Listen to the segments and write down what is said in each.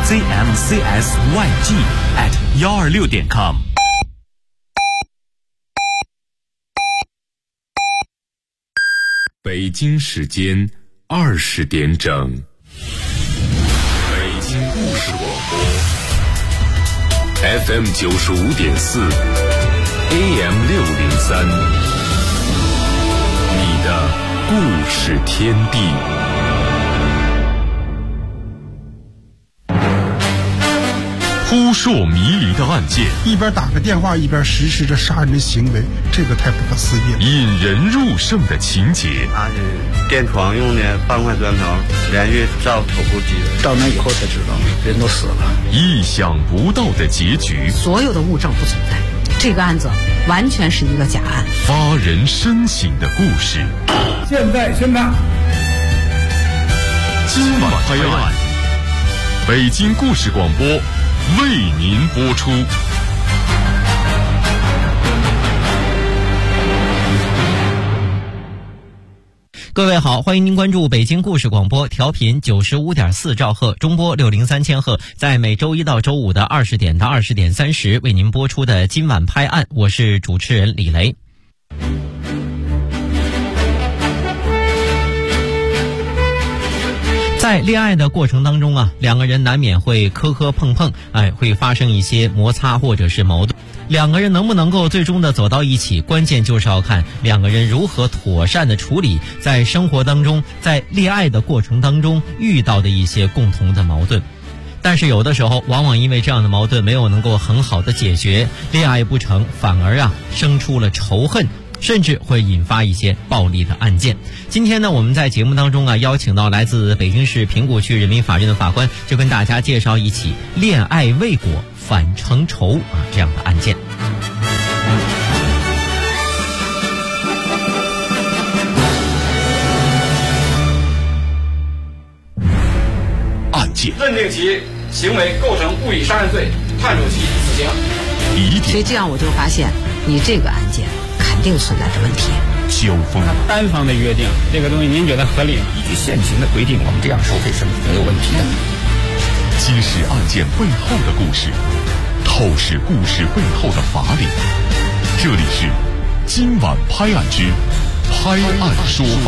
zmcsyg@126.com。 北京时间20点整，北京故事广播 FM 95.4 AM 603，你的故事天地。扑朔迷离的案件， 一边打个电话一边实施着杀人的行为，这个太不可思议了。 引人入胜的情节， 他是电床用的半块砖头连续照头部击的， 到那以后才知道人都死了。 意想不到的结局， 所有的物证不存在，这个案子完全是一个假案。 发人深省的故事， 现在宣判， 今晚拍案，北京故事广播为您播出。 各位好，欢迎您关注北京故事广播，调频95.4兆赫，中波603千赫，在每周一到周五的20点到20点30为您播出的今晚拍案，我是主持人李雷。在恋爱的过程当中啊，两个人难免会磕磕碰碰，会发生一些摩擦或者是矛盾。两个人能不能够最终的走到一起，关键就是要看两个人如何妥善的处理在生活当中，在恋爱的过程当中遇到的一些共同的矛盾。但是有的时候往往因为这样的矛盾没有能够很好的解决，恋爱不成，反而生出了仇恨，甚至会引发一些暴力的案件。今天呢，我们在节目当中邀请到来自北京市平谷区人民法院的法官，就跟大家介绍一起恋爱未果反成仇这样的案件。 案件认定其行为构成故意杀人罪，判处其死刑。 所以这样我就发现，你这个案件肯定存在着问题。 交锋， 单方的约定这个东西您觉得合理吗？ 依据现行的规定，我们这样收费是没有问题的。 揭示案件背后的故事，透视故事背后的法理。这里是今晚拍案之拍案说法。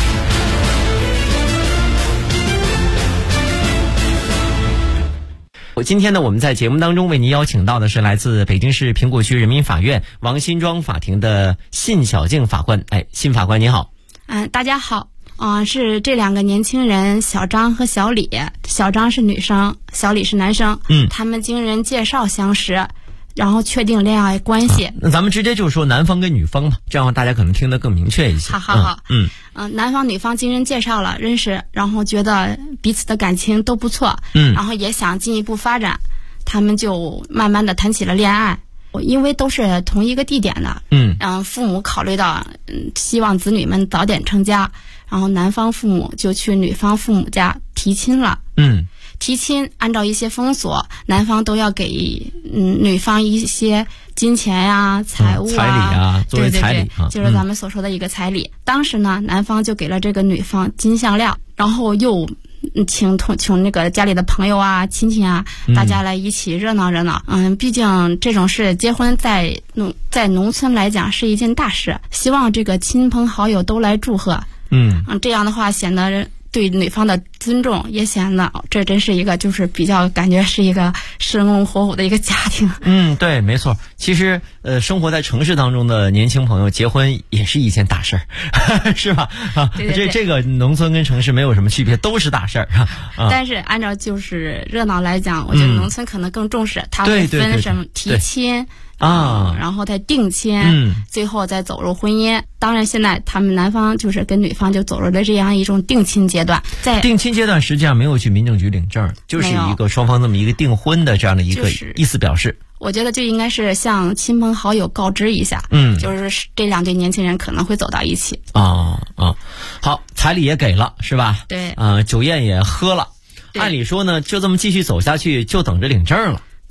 今天呢，我们在节目当中为您邀请到的是来自北京市平谷区人民法院王辛庄法庭的信小静法官。辛法官您好。 大家好。是这两个年轻人小张和小李，小张是女生，小李是男生。他们经人介绍相识，然后确定恋爱关系。 那咱们直接就说男方跟女方吧，这样大家可能听得更明确一些。 好。男方女方经人介绍了认识，然后觉得彼此的感情都不错，然后也想进一步发展，他们就慢慢的谈起了恋爱。因为都是同一个地点的，父母考虑到希望子女们早点成家，然后男方父母就去女方父母家提亲了。提亲按照一些风俗，男方都要给女方一些金钱呀、财物彩礼啊，作为彩礼， 就是咱们所说的一个彩礼。当时呢，男方就给了这个女方金项链，然后又请那个家里的朋友啊、亲戚啊，大家来一起热闹热闹。毕竟这种事，结婚在农村来讲是一件大事，希望这个亲朋好友都来祝贺。这样的话显得对女方的尊重，也显得这真是一个就是比较感觉是一个生龙活虎的一个家庭。 对，没错。其实生活在城市当中的年轻朋友结婚也是一件大事儿，是吧？ 对。 这个农村跟城市没有什么区别，都是大事儿。 但是按照就是热闹来讲，我觉得农村可能更重视，他会分什么提亲。然后再定亲，最后再走入婚姻。当然现在他们男方就是跟女方就走入了这样一种定亲阶段。在定亲阶段实际上没有去民政局领证，就是一个双方这么一个订婚的这样的一个意思表示。 我觉得就应该是向亲朋好友告知一下，就是这两对年轻人可能会走到一起。 好，彩礼也给了是吧？ 对。 酒宴也喝了，按理说呢就这么继续走下去，就等着领证了。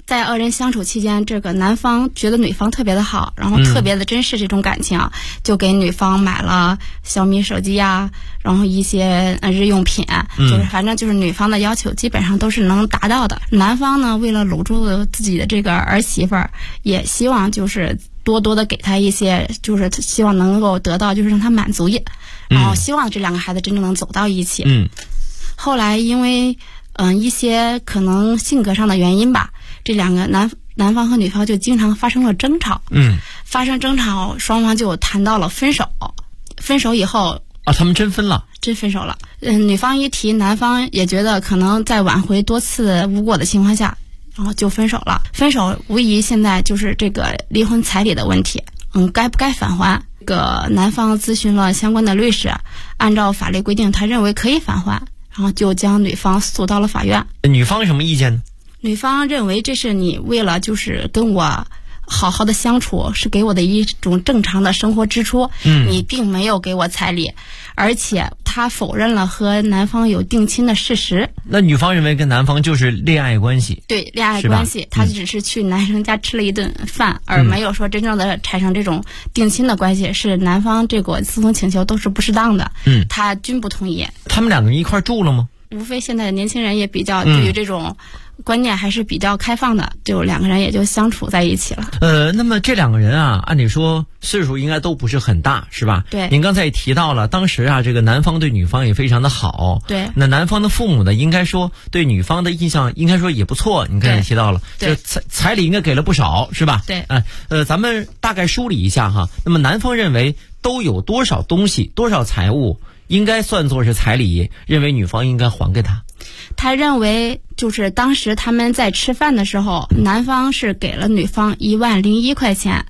在二人相处期间，这个男方觉得女方特别的好，然后特别的珍视这种感情，就给女方买了小米手机呀，然后一些日用品，就是反正就是女方的要求基本上都是能达到的。男方呢，为了搂住自己的这个儿媳妇儿，也希望就是多多的给她一些，就是希望能够得到就是让她满足然后希望这两个孩子真正能走到一起。后来因为一些可能性格上的原因吧，这两个男方和女方就经常发生了争吵。发生争吵，双方就谈到了分手。分手以后他们真分了， 真分手了。女方一提，男方也觉得可能在挽回多次无果的情况下，然后就分手了。分手无疑现在就是这个离婚彩礼的问题，该不该返还？这个男方咨询了相关的律师，按照法律规定，他认为可以返还，然后就将女方诉到了法院。 女方什么意见呢？ 女方认为这是你为了就是跟我好好的相处，是给我的一种正常的生活支出，你并没有给我彩礼，而且他否认了和男方有定亲的事实。 那女方认为跟男方就是恋爱关系。 对，恋爱关系，他只是去男生家吃了一顿饭，而没有说真正的产生这种定亲的关系，是男方这个诉讼请求都是不适当的，他均不同意。 他们两个人一块住了吗？ 无非现在的年轻人也比较对于这种观念还是比较开放的，就两个人也就相处在一起了。 那么这两个人啊，按理说岁数应该都不是很大，是吧？ 对。 您刚才也提到了，当时啊，这个男方对女方也非常的好。 对。 那男方的父母呢，应该说对女方的印象应该说也不错。你刚才也提到了， 对， 彩礼应该给了不少，是吧？ 对。 咱们大概梳理一下哈。那么男方认为都有多少东西、多少财物应该算作是彩礼，认为女方应该还给他。 他认为就是当时他们在吃饭的时候，男方是给了女方10001块钱。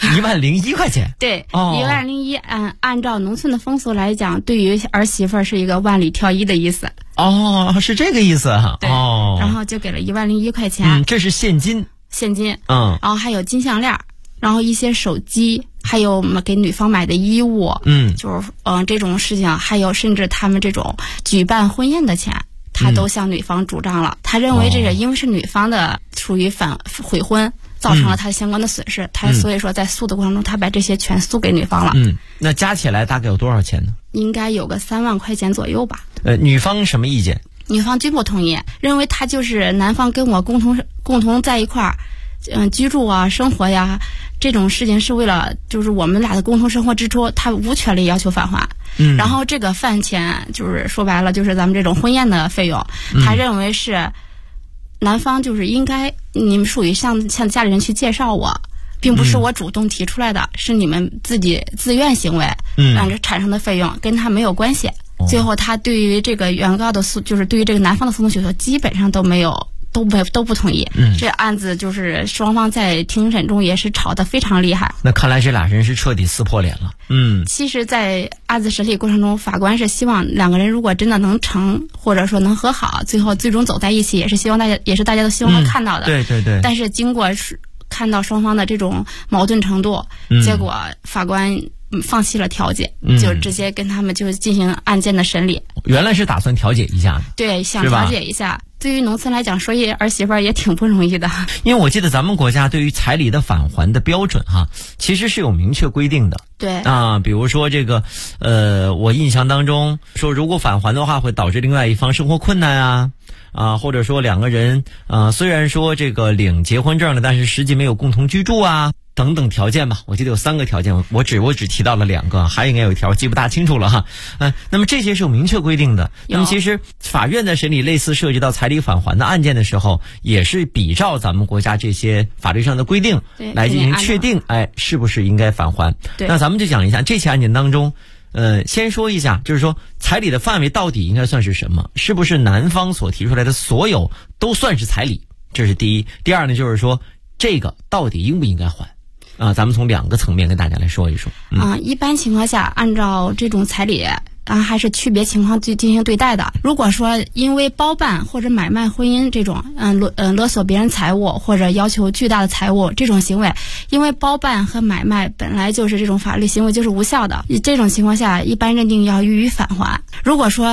10001块钱？ 对，10001，按照农村的风俗来讲，对于儿媳妇是一个万里挑一的意思。 是这个意思哈。 对。然后就给了10001块钱。 这是现金。 然后还有金项链，然后一些手机，还有给女方买的衣物。就是这种事情，还有甚至他们这种举办婚宴的钱，他都向女方主张了。他认为这是因为是女方的属于悔婚，造成了他相关的损失，他所以说在诉的过程中，他把这些全诉给女方了。 那加起来大概有多少钱呢？ 应该有个3万块钱左右吧。 女方什么意见？ 女方均不同意，认为他就是男方跟我共同在一块儿，居住啊、生活呀，这种事情是为了就是我们俩的共同生活支出，他无权利要求返还。然后这个饭钱就是说白了就是咱们这种婚宴的费用，他认为是男方就是应该你们属于向家里人去介绍我，并不是我主动提出来的，是你们自己自愿行为让这产生的费用跟他没有关系。最后他对于这个原告的就是对于这个男方的诉讼请求基本上都不同意。这案子就是双方在庭审中也是吵得非常厉害。 那看来这俩人是彻底撕破脸了。 其实在案子审理过程中，法官是希望两个人如果真的能成，或者说能和好，最终走在一起，也是大家都希望看到的。 对。 但是经过看到双方的这种矛盾程度，结果法官放弃了调解，就直接跟他们就进行案件的审理。 原来是打算调解一下的。 对，想调解一下。对于农村来讲，说一儿媳妇也挺不容易的。 因为我记得咱们国家对于彩礼的返还的标准其实是有明确规定的。 对比如说这个我印象当中说，如果返还的话会导致另外一方生活困难或者说两个人虽然说这个领结婚证了，但是实际没有共同居住等等条件吧。我记得有3个条件，我只提到了2个，还应该有一条记不大清楚了那么这些是有明确规定的。那么其实法院在审理类似涉及到彩礼返还的案件的时候，也是比照咱们国家这些法律上的规定来进行确定是不是应该返还。那咱们就讲一下这起案件当中先说一下，就是说彩礼的范围到底应该算是什么？是不是男方所提出来的所有都算是彩礼？这是第一。第二呢，就是说这个到底应不应该还？咱们从2个层面跟大家来说一说。 一般情况下，按照这种彩礼还是区别情况去进行对待的。如果说因为包办或者买卖婚姻这种勒索别人财物或者要求巨大的财物这种行为，因为包办和买卖本来就是这种法律行为就是无效的，这种情况下一般认定要予以返还。如果说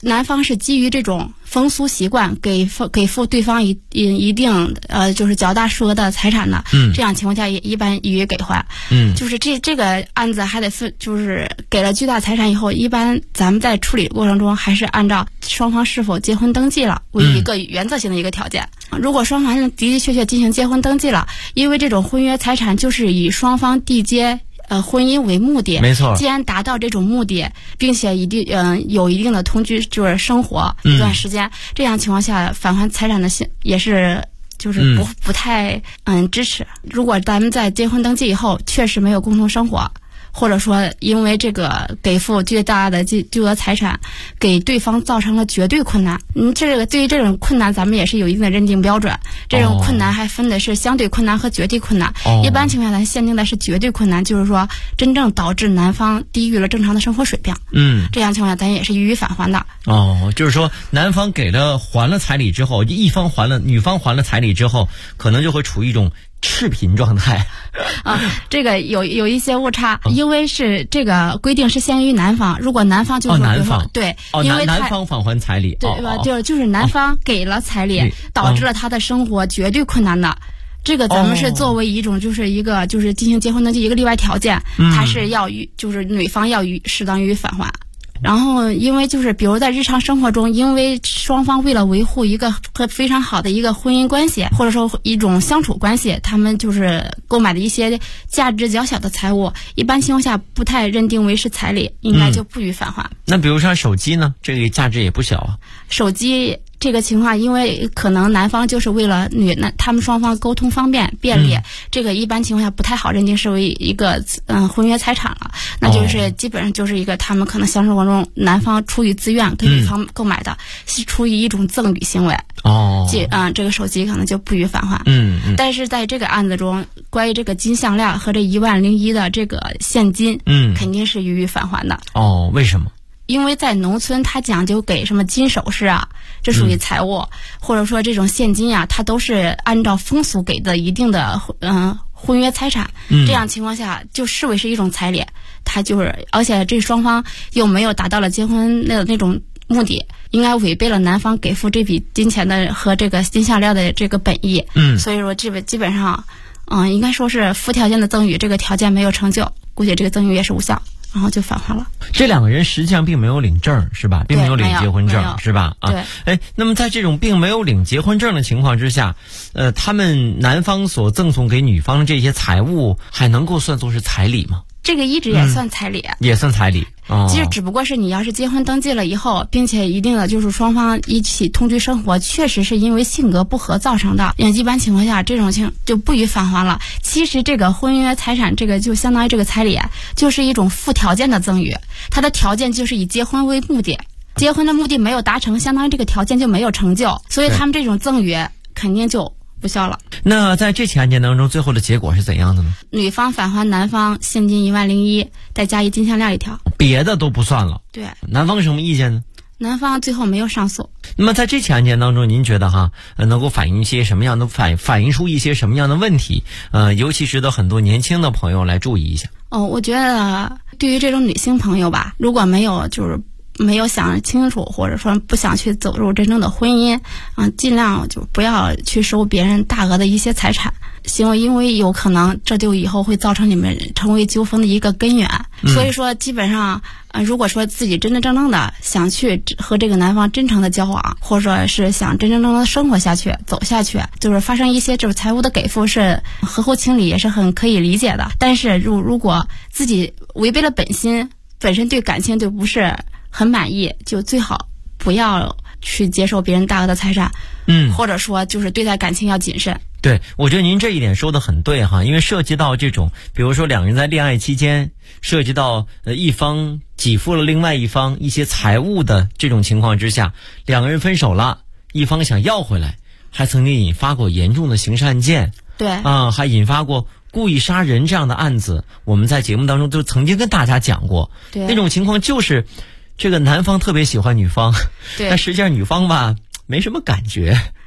男方是基于这种风俗习惯给付对方一定就是较大数额的财产的，这样情况下也一般予以给还。就是这个案子还得分，就是给了巨大财产以后，一般咱们在处理过程中还是按照双方是否结婚登记了为一个原则性的一个条件。如果双方的的确进行结婚登记了，因为这种婚约财产就是以双方缔结婚姻为目的， 没错。既然达到这种目的，并且有一定的同居就是生活一段时间，这样情况下返还财产的也是就是不太支持。如果咱们在结婚登记以后确实没有共同生活，或者说因为这个给付巨大的巨额财产给对方造成了绝对困难，这个对于这种困难咱们也是有一定的认定标准。这种困难还分的是相对困难和绝对困难。一般情况下咱限定的是绝对困难，就是说真正导致男方低于了正常的生活水平。这样情况下咱也是予以返还的。 就是说男方还了彩礼之后，女方还了彩礼之后，可能就会处于一种赤贫状态。 这个有一些误差，因为是这个规定是限于男方，如果男方就是男方对，因为男方返还彩礼， 对吧？就是男方给了彩礼，导致了他的生活绝对困难的。这个咱们是作为一种就是进行结婚登记一个例外条件，他是要就是女方要适当予以返还。然后因为就是比如在日常生活中，因为双方为了维护一个非常好的一个婚姻关系，或者说一种相处关系，他们就是购买的一些价值较小的财物，一般情况下不太认定为是彩礼，应该就不予返还。 那比如说手机呢，这个价值也不小啊。 手机这个情况，因为可能男方就是为了他们双方沟通方便便利，这个一般情况下不太好认定是为一个婚约财产了，那就是基本上就是一个他们可能相处过程中男方出于自愿给女方购买的，是出于一种赠与行为。这个手机可能就不予返还。但是在这个案子中，关于这个金项链和这10001的这个现金，肯定是予以返还的。 为什么？ 因为在农村他讲究给什么金首饰啊，这属于财物，或者说这种现金啊，它都是按照风俗给的一定的婚约财产，这样情况下就视为是一种彩礼。它就是而且这双方又没有达到了结婚的那种目的，应该违背了男方给付这笔金钱的和这个金项链的这个本意。所以说这个基本上应该说是附条件的赠与这个条件没有成就，估计这个赠与也是无效，然后就返还了。 这两个人实际上并没有领证是吧？并没有领结婚证是吧？ 对。 那么在这种并没有领结婚证的情况之下，他们男方所赠送给女方的这些财物还能够算作是彩礼吗？ 这个一直也算彩礼。 也算彩礼。 其实只不过是你要是结婚登记了以后，并且一定的就是双方一起同居生活，确实是因为性格不合造成的，一般情况下这种就不予返还了。其实这个婚约财产这个就相当于这个彩礼，就是一种附条件的赠与，它的条件就是以结婚为目的，结婚的目的没有达成，相当于这个条件就没有成就，所以他们这种赠与肯定就无效了。 那在这起案件当中，最后的结果是怎样的呢？ 女方返还男方现金10001，再加一金项链1条， 别的都不算了。 对。 男方有什么意见呢？ 男方最后没有上诉。 那么在这起案件当中，您觉得能够反映一些什么样的反映出一些什么样的问题？尤其值得很多年轻的朋友来注意一下。 我觉得对于这种女性朋友吧，如果没有想清楚，或者说不想去走入真正的婚姻，尽量就不要去收别人大额的一些财产行为，因为有可能这就以后会造成你们成为纠纷的一个根源。所以说基本上如果说自己真真正正的想去和这个男方真诚的交往，或者说是想真真正正的生活下去走下去，就是发生一些这种财务的给付是合乎情理，也是很可以理解的。但是如果自己违背了本心，本身对感情就不是很满意，就最好不要去接受别人大额的财产，或者说就是对待感情要谨慎。 对，我觉得您这一点说得很对因为涉及到这种，比如说两个人在恋爱期间，涉及到一方给付了另外一方一些财物的这种情况之下，两个人分手了，一方想要回来，还曾经引发过严重的刑事案件。 对还引发过故意杀人这样的案子，我们在节目当中都曾经跟大家讲过。 对， 那种情况就是这个男方特别喜欢女方，但实际上女方吧没什么感觉。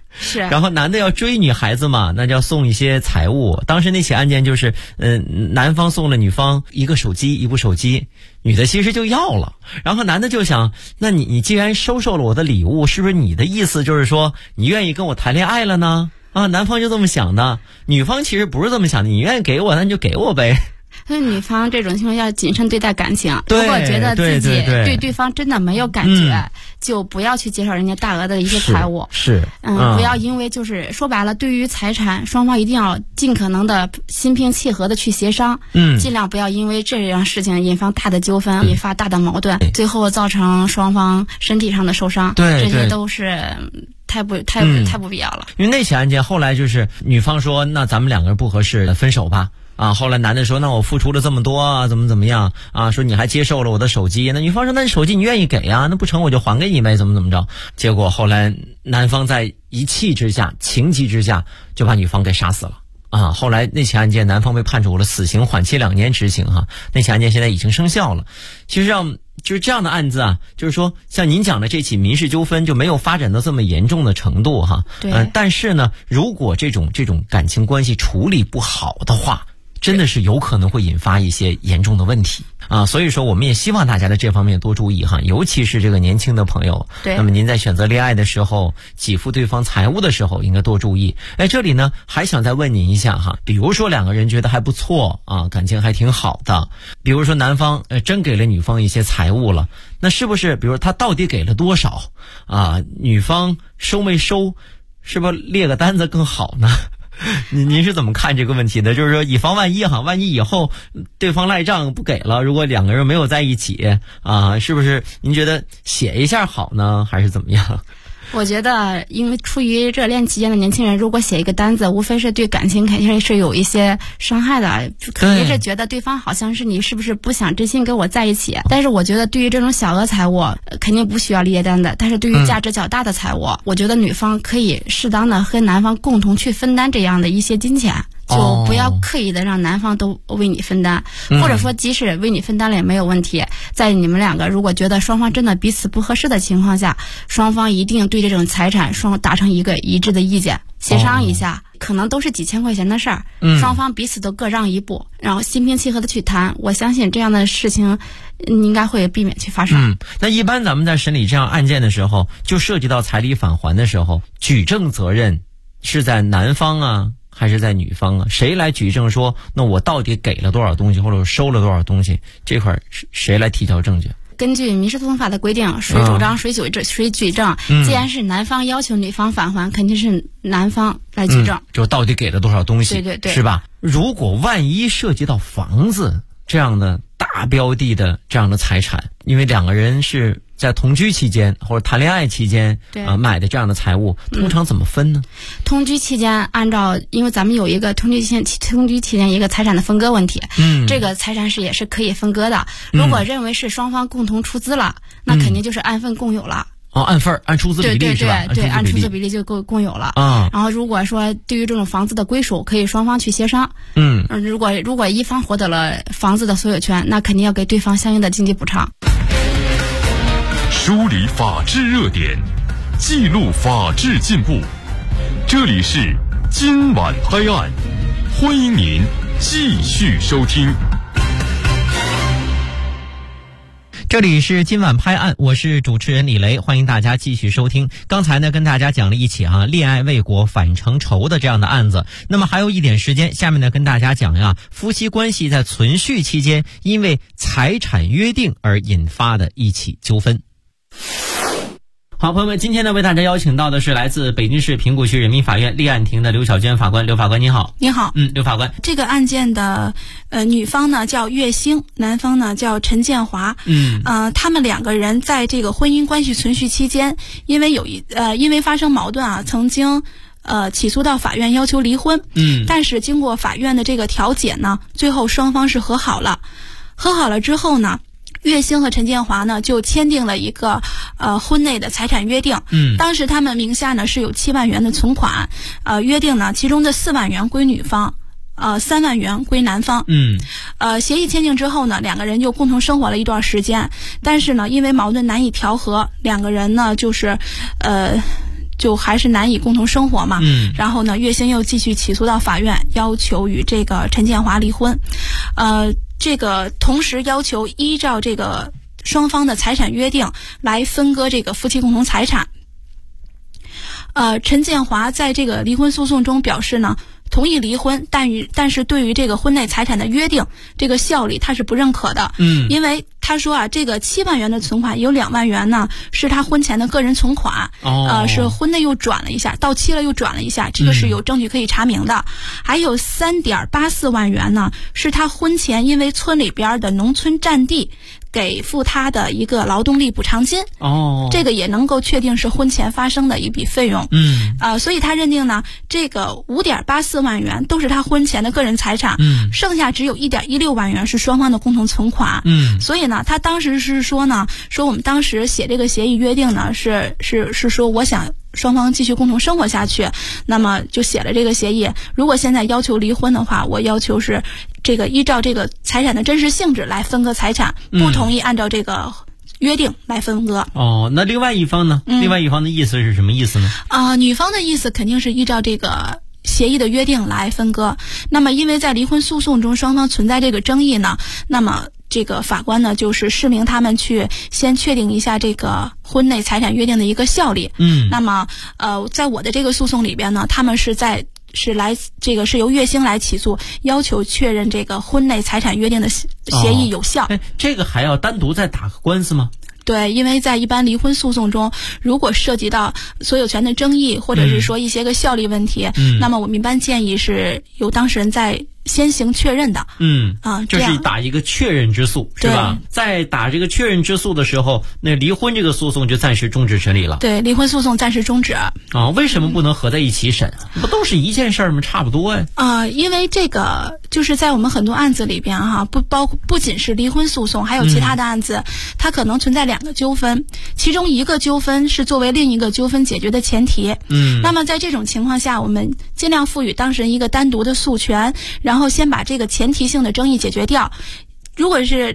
是。 然后男的要追女孩子嘛，那就要送一些财物。当时那起案件就是，男方送了女方一部手机，女的其实就要了。然后男的就想，那你既然收受了我的礼物，是不是你的意思就是说你愿意跟我谈恋爱了呢？啊，男方就这么想的，女方其实不是这么想的，你愿意给我，那你就给我呗。 所以女方这种情况要谨慎对待感情，如对果觉得自己对对对方真的没有感觉，就不要去介绍人家大额的一些财物。 是， 不要因为就是说白了，对于财产，双方一定要尽可能的心平气和的去协商，尽量不要因为这样事情引发大的纠纷，引发大的矛盾，最后造成双方身体上的受伤。 对， 这些都是太不必要了。 因为那起案件后来就是女方说，那咱们两个人不合适，分手吧。啊，后来男的说，那我付出了这么多啊，怎么样啊？说你还接受了我的手机，那女方说，那你手机你愿意给啊？那不成我就还给你呗，怎么着？结果后来男方在一气之下、情急之下，就把女方给杀死了。啊，后来那起案件，男方被判处了死刑，缓期2年执行哈。那起案件现在已经生效了。其实就是这样的案子啊，就是说像您讲的这起民事纠纷就没有发展到这么严重的程度哈。 对。 但是呢，如果这种感情关系处理不好的话，真的是有可能会引发一些严重的问题啊，所以说我们也希望大家在这方面多注意哈，尤其是这个年轻的朋友。 对。 那么您在选择恋爱的时候，给付对方财物的时候，应该多注意。这里呢还想再问您一下哈，比如说两个人觉得还不错啊，感情还挺好的，比如说男方真给了女方一些财物了，那是不是比如他到底给了多少啊？女方收没收，是不是列个单子更好呢？您是怎么看这个问题的？就是说以防万一哈，万一以后对方赖账不给了，如果两个人没有在一起啊，是不是您觉得写一下好呢，还是怎么样？ 我觉得，因为处于热恋期间的年轻人，如果写一个单子，无非是对感情肯定是有一些伤害的，肯定是觉得对方好像是你是不是不想真心跟我在一起。但是我觉得，对于这种小额财物，肯定不需要列单的。但是对于价值较大的财物，我觉得女方可以适当的和男方共同去分担这样的一些金钱。就不要刻意的让男方都为你分担，或者说即使为你分担了也没有问题。在你们两个如果觉得双方真的彼此不合适的情况下，双方一定对这种财产达成一个一致的意见，协商一下，可能都是几千块钱的事儿，双方彼此都各让一步，然后心平气和的去谈。我相信这样的事情应该会避免去发生。 那一般咱们在审理这样案件的时候，就涉及到彩礼返还的时候，举证责任是在男方啊还是在女方啊？谁来举证说那我到底给了多少东西，或者收了多少东西？这块谁来提交证据？ 根据民事诉讼法的规定，谁主张谁举证。既然是男方要求女方返还，肯定是男方来举证。 就到底给了多少东西？ 对， 是吧？如果万一涉及到房子这样的大标的的这样的财产，因为两个人是在同居期间或者谈恋爱期间买的这样的财物，通常怎么分呢？ 同居期间因为咱们有一个同居期间一个财产的分割问题，这个财产也是可以分割的。如果认为是双方共同出资了，那肯定就是按份共有了。 按出资比例是吧？ 对，按出资比例就共有了。然后如果说对于这种房子的归属，可以双方去协商。如果一方获得了房子的所有权，那肯定要给对方相应的经济补偿。 梳理法治热点，记录法治进步。这里是今晚拍案，欢迎您继续收听。 这里是今晚拍案，我是主持人李雷，欢迎大家继续收听。刚才呢跟大家讲了一起恋爱未果反成仇的这样的案子。那么还有一点时间，下面呢跟大家讲夫妻关系在存续期间因为财产约定而引发的一起纠纷。好，朋友们，今天呢为大家邀请到的是来自北京市平谷区人民法院立案庭的刘小娟法官。刘法官您好。 您好。 刘法官， 这个案件的女方呢叫岳星，男方呢叫陈建华。他们两个人在这个婚姻关系存续期间，因为发生矛盾曾经起诉到法院要求离婚。但是经过法院的这个调解呢，最后双方是和好了。和好了之后呢，岳星和陈建华呢就签订了一个婚内的财产约定。当时他们名下呢是有7万元的存款，约定呢其中的4万元归女方，3万元归男方。协议签订之后呢，两个人就共同生活了一段时间，但是呢因为矛盾难以调和，两个人呢就是就还是难以共同生活嘛。然后呢，岳兴又继续起诉到法院，要求与这个陈建华离婚。这个同时要求依照这个双方的财产约定来分割这个夫妻共同财产。陈建华在这个离婚诉讼中表示呢，同意离婚，但是对于这个婚内财产的约定这个效力他是不认可的。因为他说啊，这个7万元的存款有2万元呢是他婚前的个人存款，是婚内又转了一下，到期了又转了一下，这个是有证据可以查明的。还有3.84万元呢是他婚前因为村里边的农村占地给付他的一个劳动力补偿金，这个也能够确定是婚前发生的一笔费用。所以他认定呢，这个5.84万元都是他婚前的个人财产，剩下只有1.16万元是双方的共同存款。所以呢，他当时是说呢，说我们当时写这个协议约定呢，是说我想双方继续共同生活下去，那么就写了这个协议。如果现在要求离婚的话，我要求是这个依照这个财产的真实性质来分割财产，不同意按照这个约定来分割。 那另外一方呢？另外一方的意思是什么意思呢？ 女方的意思肯定是依照这个协议的约定来分割。那么因为在离婚诉讼中双方存在这个争议呢，那么这个法官呢就是示明他们去先确定一下这个婚内财产约定的一个效力。那么在我的这个诉讼里边呢，他们是由岳兴来起诉，要求确认这个婚内财产约定的协议有效。 这个还要单独再打个官司吗？ 对，因为在一般离婚诉讼中，如果涉及到所有权的争议，或者是说一些个效力问题，那么我们一般建议是由当事人在先行确认的。 就是打一个确认之诉，是吧？在打这个确认之诉的时候，那离婚这个诉讼就暂时终止审理了。 对，离婚诉讼暂时终止。 为什么不能合在一起审？不都是一件事儿吗？差不多呀。 因为这个就是在我们很多案子里边不仅是离婚诉讼，还有其他的案子，它可能存在2个纠纷，其中一个纠纷是作为另一个纠纷解决的前提。那么在这种情况下，我们尽量赋予当事人一个单独的诉权，然后先把这个前提性的争议解决掉。如果是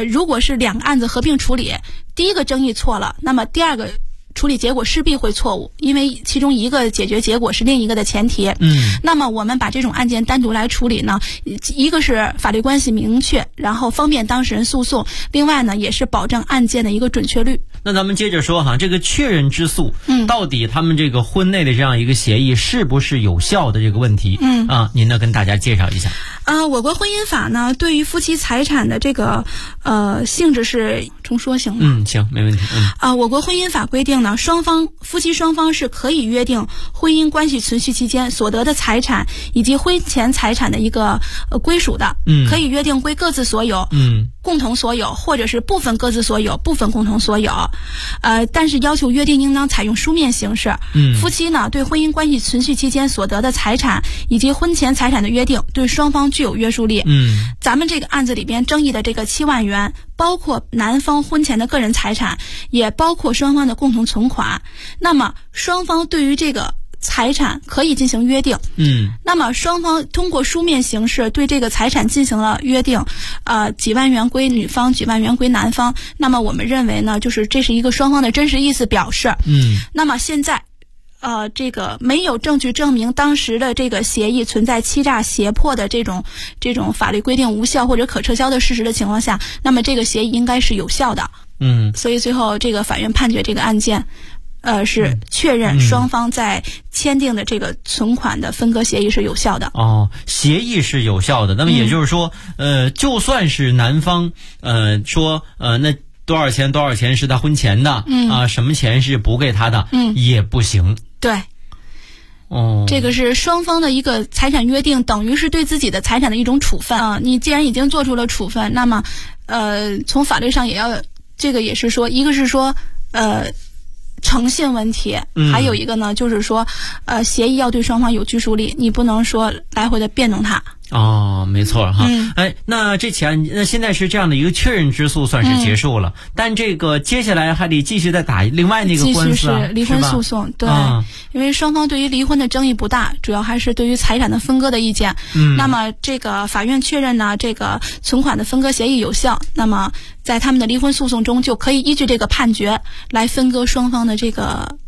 2个案子合并处理，第一个争议错了，那么第二个处理结果势必会错误，因为其中一个解决结果是另一个的前提。那么我们把这种案件单独来处理呢，一个是法律关系明确，然后方便当事人诉讼，另外呢也是保证案件的一个准确率。 那咱们接着说这个确认之诉，到底他们这个婚内的这样一个协议是不是有效的这个问题，您呢跟大家介绍一下。 我国婚姻法呢对于夫妻财产的这个性质是重说型的。 行，没问题。 我国婚姻法规定呢，夫妻双方是可以约定婚姻关系存续期间所得的财产以及婚前财产的一个归属的。可以约定归各自所有，共同所有，或者是部分各自所有，部分共同所有。但是要求约定应当采用书面形式。夫妻呢对婚姻关系存续期间所得的财产以及婚前财产的约定对双方具有约束力。咱们这个案子里边争议的这个7万元，包括男方婚前的个人财产，也包括双方的共同存款。那么双方对于这个财产可以进行约定。那么双方通过书面形式对这个财产进行了约定，几万元归女方，几万元归男方。那么我们认为呢，就是这是一个双方的真实意思表示。那么现在这个没有证据证明当时的这个协议存在欺诈胁迫的这种法律规定无效或者可撤销的事实的情况下，那么这个协议应该是有效的。所以最后这个法院判决这个案件是确认双方在签订的这个存款的分割协议是有效的。 协议是有效的。那么也就是说，就算是男方说那多少钱是他婚前的，什么钱是补给他的，也不行。 对。这个是双方的一个财产约定，等于是对自己的财产的一种处分。你既然已经做出了处分，那么从法律上也要，这个也是说，一个是说诚信问题，还有一个呢就是说协议要对双方有拘束力，你不能说来回的变动它。 没错哈。那现在是这样的一个确认之诉算是结束了，但这个接下来还得继续再打另外那个官司， 继续是离婚诉讼。对，因为双方对于离婚的争议不大，主要还是对于财产的分割的意见。那么这个法院确认呢，这个存款的分割协议有效，那么在他们的离婚诉讼中就可以依据这个判决来分割双方的这个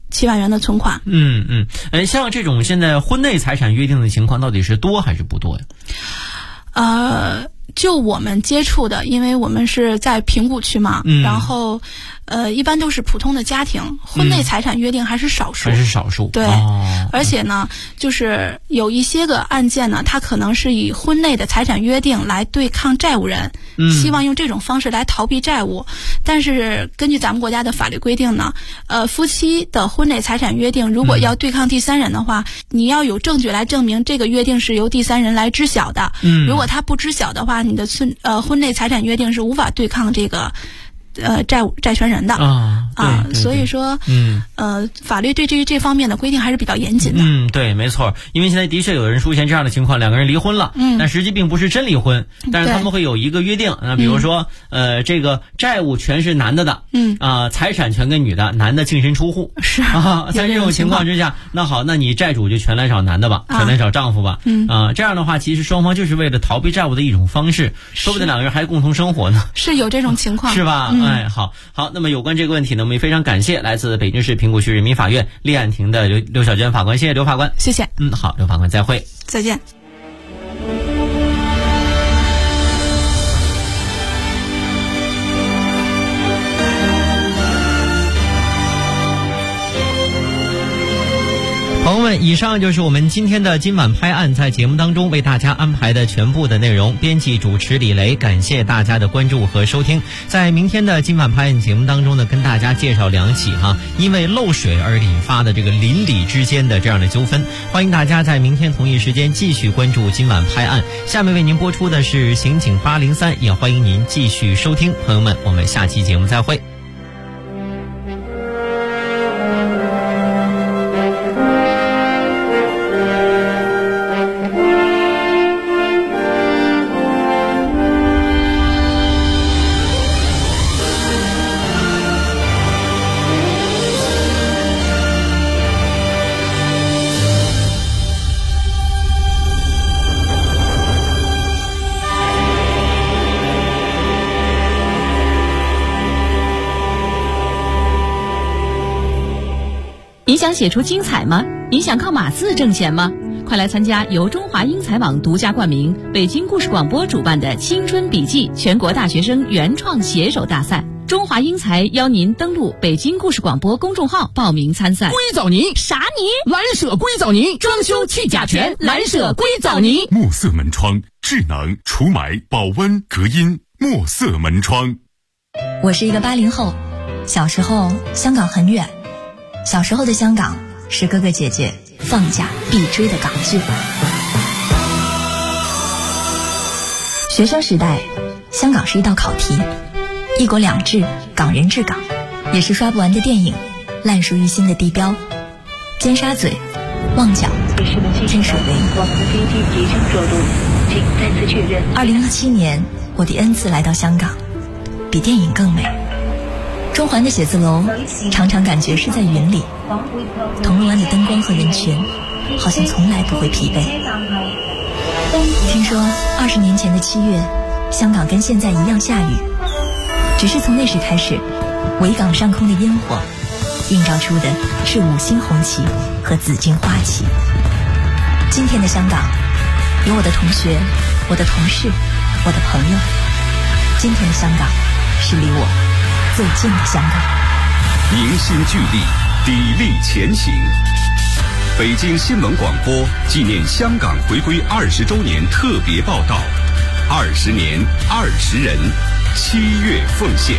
7万元的存款。 像这种现在婚内财产约定的情况，到底是多还是不多呀？ 就我们接触的，因为我们是在平谷区嘛，然后一般都是普通的家庭，婚内财产约定还是少数，对，而且呢，就是有一些个案件呢，它可能是以婚内的财产约定来对抗债务人，希望用这种方式来逃避债务。但是根据咱们国家的法律规定呢，夫妻的婚内财产约定如果要对抗第三人的话，你要有证据来证明这个约定是由第三人来知晓的。如果他不知晓的话，你的婚内财产约定是无法对抗这个债权人的所以说法律对这方面的规定还是比较严谨的。 对，没错，因为现在的确有人出现这样的情况，两个人离婚了，但实际并不是真离婚，但是他们会有一个约定，比如说这个债务全是男的的，财产全跟女的，男的净身出户， 是在这种情况之下，那好，那你债主就全来找男的吧，全来找丈夫吧，这样的话，其实双方就是为了逃避债务的一种方式，说不定两个人还共同生活呢， 是有这种情况， 是吧？好，那么有关这个问题呢，我们也非常感谢来自北京市平谷区人民法院立案庭的刘小娟法官，谢谢刘法官， 谢谢。 好，刘法官再会， 再见。 朋友们，以上就是我们今天的今晚拍案，在节目当中为大家安排的全部的内容。编辑主持李雷，感谢大家的关注和收听。在明天的今晚拍案节目当中呢，跟大家介绍2起因为漏水而引发的这个邻里之间的这样的纠纷。欢迎大家在明天同一时间继续关注今晚拍案。下面为您播出的是刑警803，也欢迎您继续收听。朋友们，我们下期节目再会。 你想写出精彩吗？你想靠码字挣钱吗？快来参加由中华英才网独家冠名、北京故事广播主办的青春笔记全国大学生原创写手大赛。中华英才邀您登录北京故事广播公众号报名参赛。 硅藻泥啥泥？ 蓝舍硅藻泥，装修去甲醛，蓝舍硅藻泥。 墨色门窗，智能除霾、保温、隔音。墨色门窗。 我是一个80后，小时候香港很远，小时候的香港是哥哥姐姐放假必追的港剧。学生时代，香港是一道考题，一国两制，港人治港，也是刷不完的电影，烂熟于心的地标，尖沙咀、旺角、天水围。2017年，我第 N 次来到香港，比电影更美。中环的写字楼常常感觉是在云里，铜锣湾的灯光和人群好像从来不会疲惫。听说20年前的7月，香港跟现在一样下雨，只是从那时开始，维港上空的烟火映照出的是5星红旗和紫荆花旗。今天的香港，有我的同学，我的同事，我的朋友。今天的香港是离我最近的香港。 凝心聚力，砥砺前行。北京新闻广播纪念香港回归20周年特别报道，20年20人，7月奉献。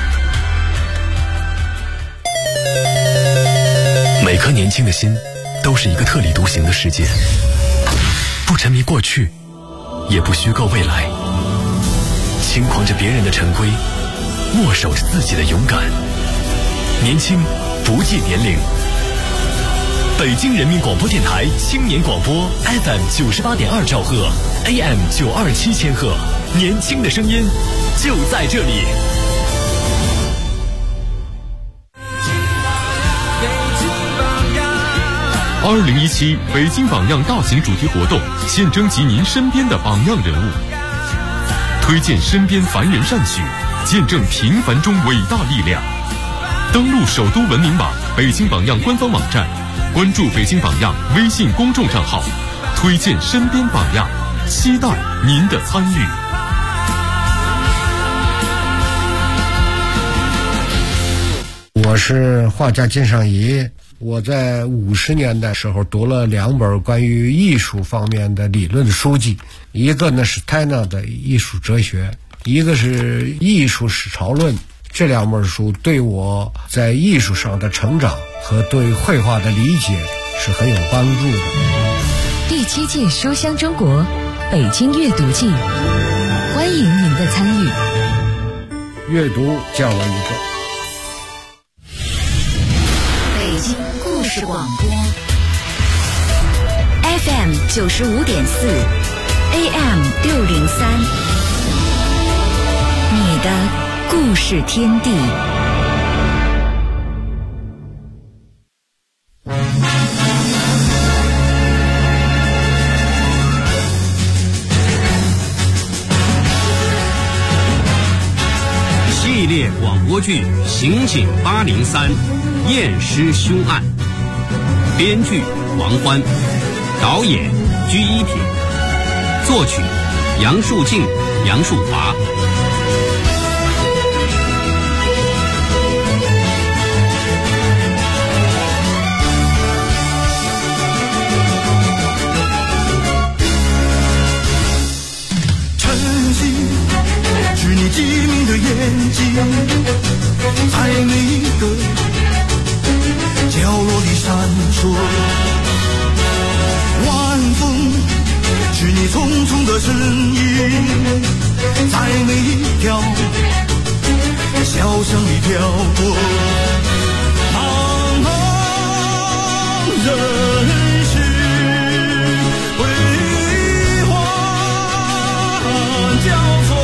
每颗年轻的心都是一个特立独行的世界，不沉迷过去，也不虚构未来，轻狂着别人的陈规，握手着自己的勇敢。年轻不计年龄。北京人民广播电台青年广播 FM 98.2兆赫 AM 927千赫，年轻的声音就在这里。 2017北京榜样大型主题活动，现征集您身边的榜样人物，推荐身边凡人善举，见证平凡中伟大力量。登录首都文明网北京榜样官方网站，关注北京榜样微信公众账号，推荐身边榜样，期待您的参与。 我是画家金尚仪，我在50年代时候读了2本关于艺术方面的理论书籍，一个呢是泰纳的艺术哲学，一个是艺术史潮论。这2本书对我在艺术上的成长和对绘画的理解是很有帮助的。 第7届书香中国北京阅读季，欢迎您的参与。 阅读教了一个北京故事广播 FM 95.4 AM 603，你的故事天地。 系列广播剧《刑警803验尸凶案》，编剧王欢，导演居一品，作曲杨树静、杨树华。 机灵的眼睛，在每一个角落里闪烁。晚风是你匆匆的身影，在每一条小巷里飘过。茫茫人世辉煌交错。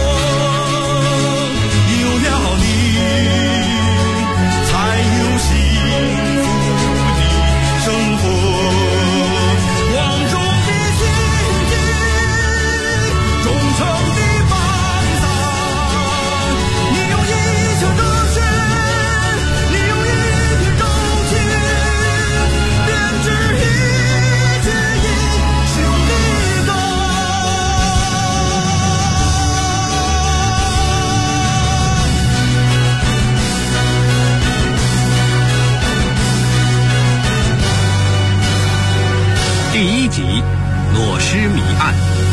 第1集裸尸谜案。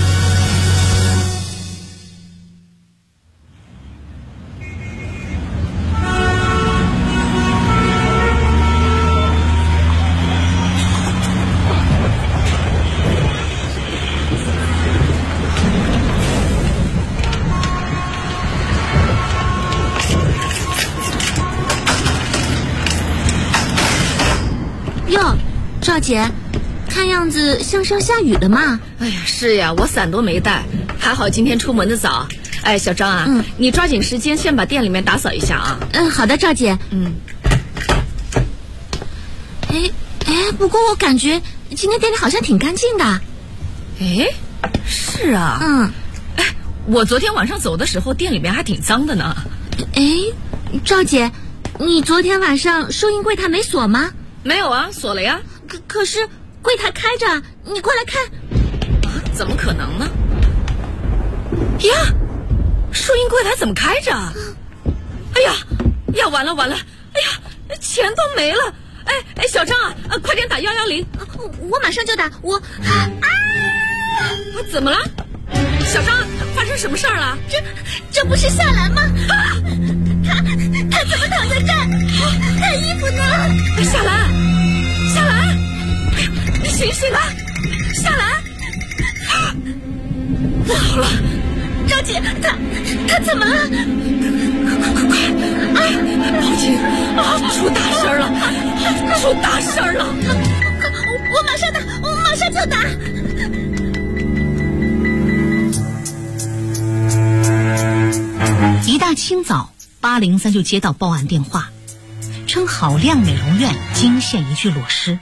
哟，赵姐，看样子像是要下雨了嘛。 哎呀，是呀，我伞都没带，还好今天出门的早。哎，小张啊，你抓紧时间先把店里面打扫一下啊。 好的，赵姐。不过我感觉今天店里好像挺干净的。 是啊。我昨天晚上走的时候，店里面还挺脏的呢。 赵姐，你昨天晚上收银柜台没锁吗？ 没有啊，锁了呀。 可是柜台开着，你过来看。 怎么可能呢？呀，收银柜台怎么开着？哎呀，完了！哎呀，钱都没了！哎，小张啊，快点打110。 我马上就打。 怎么了？小张，发生什么事儿了？ 这不是夏兰吗？他怎么躺在这儿？他衣服呢？ 夏兰，你醒醒啊！夏兰，不好了， 赵姐，他怎么了？ 快！报警啊！出大事了！ 我马上就打。 一大清早，803就接到报案电话，称好亮美容院惊现一具裸尸。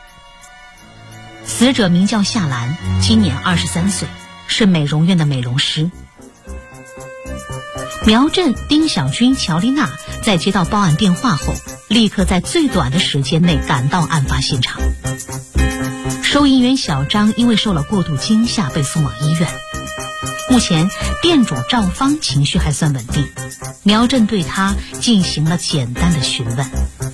死者名叫夏兰，今年23岁，是美容院的美容师。苗振、丁小军、乔丽娜在接到报案电话后， 立刻在最短的时间内赶到案发现场。收银员小张因为受了过度惊吓被送往医院。目前店主赵芳情绪还算稳定，苗振对他进行了简单的询问。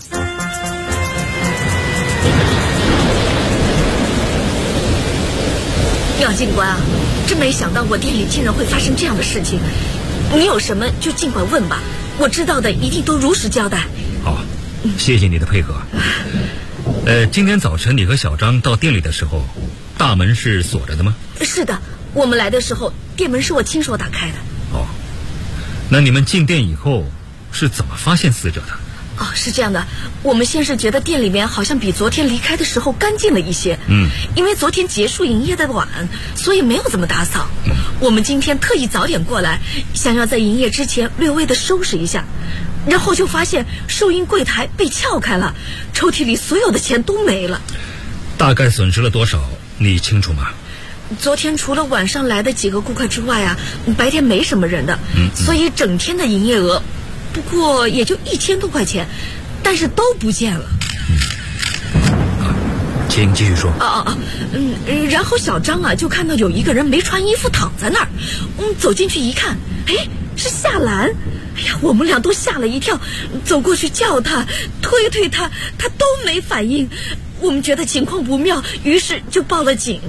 苗警官啊，真没想到我店里竟然会发生这样的事情，你有什么就尽管问吧，我知道的一定都如实交代。 好，谢谢你的配合。今天早晨你和小张到店里的时候，大门是锁着的吗？ 是的，我们来的时候店门是我亲手打开的。 哦，那你们进店以后是怎么发现死者的？ 哦，是这样的，我们先是觉得店里面好像比昨天离开的时候干净了一些。因为昨天结束营业的晚，所以没有怎么打扫。我们今天特意早点过来，想要在营业之前略微的收拾一下，然后就发现收银柜台被撬开了，抽屉里所有的钱都没了。 大概损失了多少你清楚吗？ 昨天除了晚上来的几个顾客之外啊，白天没什么人的，所以整天的营业额不过也就1000多块钱，但是都不见了。 请继续说。 然后小张啊就看到有一个人没穿衣服躺在那儿，走进去一看，哎，是夏兰。哎呀，我们俩都吓了一跳，走过去叫他，推他，他都没反应。我们觉得情况不妙，于是就报了警。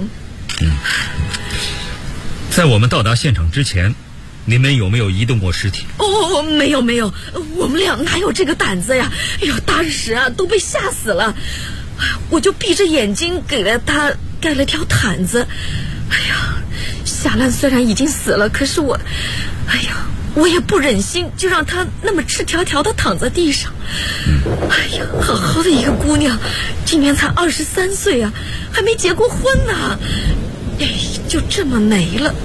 在我们到达现场之前，你们有没有移动过尸体？ 没有，我们俩哪有这个胆子呀？哎呦，当时啊都被吓死了，我就闭着眼睛给了他盖了条毯子。哎呀，夏兰虽然已经死了，可是我也不忍心就让她那么赤条条的躺在地上。哎呀，好好的一个姑娘，今年才23岁啊，还没结过婚呢，就这么没了。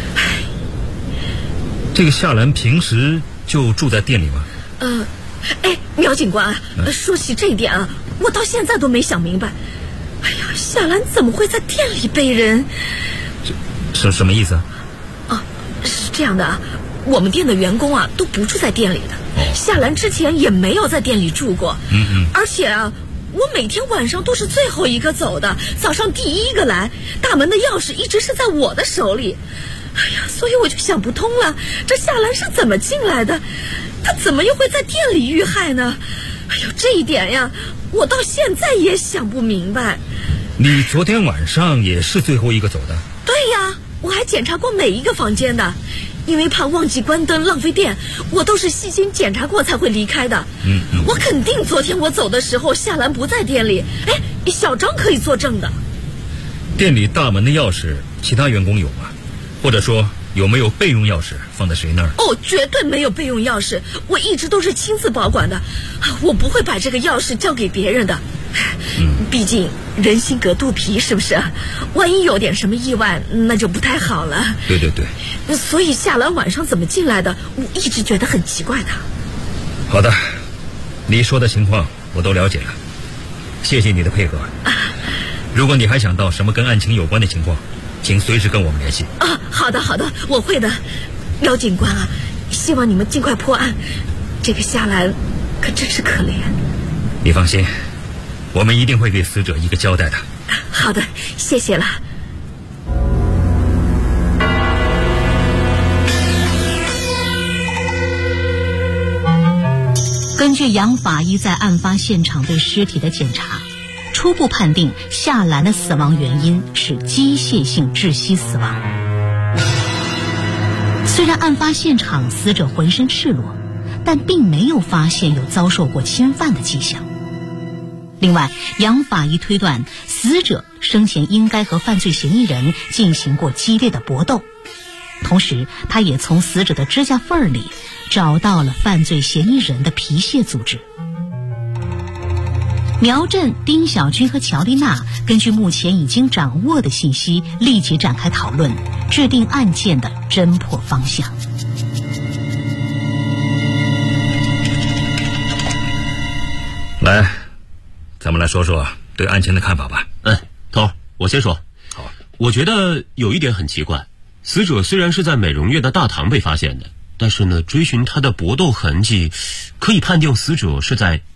这个夏兰平时就住在店里吗？ 苗警官啊，说起这一点啊，我到现在都没想明白。哎呀，夏兰怎么会在店里被人？ 这什么意思啊？是这样的啊，我们店的员工啊都不住在店里的，夏兰之前也没有在店里住过。而且啊，我每天晚上都是最后一个走的，早上第一个来，大门的钥匙一直是在我的手里。哎呀，所以我就想不通了，这夏兰是怎么进来的？她怎么又会在店里遇害呢？哎呦，这一点呀，我到现在也想不明白。 你昨天晚上也是最后一个走的？ 对呀，我还检查过每一个房间的，因为怕忘记关灯浪费电，我都是细心检查过才会离开的。我肯定昨天我走的时候夏兰不在店里。小张可以作证的。 店里大门的钥匙其他员工有吗？或者说有没有备用钥匙放在谁那儿？ 绝对没有备用钥匙，我一直都是亲自保管的，我不会把这个钥匙交给别人的。毕竟人心隔肚皮，是不是？万一有点什么意外，那就不太好了。 对。 所以夏兰晚上怎么进来的，我一直觉得很奇怪的。 好的，你说的情况我都了解了，谢谢你的配合。如果你还想到什么跟案情有关的情况，请随时跟我们联系。 好的，我会的。苗警官啊，希望你们尽快破案，这个夏兰可真是可怜。 你放心，我们一定会给死者一个交代的。 好的，谢谢了。 根据杨法医在案发现场对尸体的检查，初步判定夏兰的死亡原因是机械性窒息死亡。虽然案发现场死者浑身赤裸，但并没有发现有遭受过侵犯的迹象。另外，杨法医推断死者生前应该和犯罪嫌疑人进行过激烈的搏斗，同时他也从死者的指甲缝里找到了犯罪嫌疑人的皮屑组织。苗振、丁小军和乔丽娜根据目前已经掌握的信息，立即展开讨论，制定案件的侦破方向。 来，咱们来说说对案情的看法吧。 头，我先说。 好， 我觉得有一点很奇怪，死者虽然是在美容院的大堂被发现的，但是呢，追寻他的搏斗痕迹，可以判定死者是在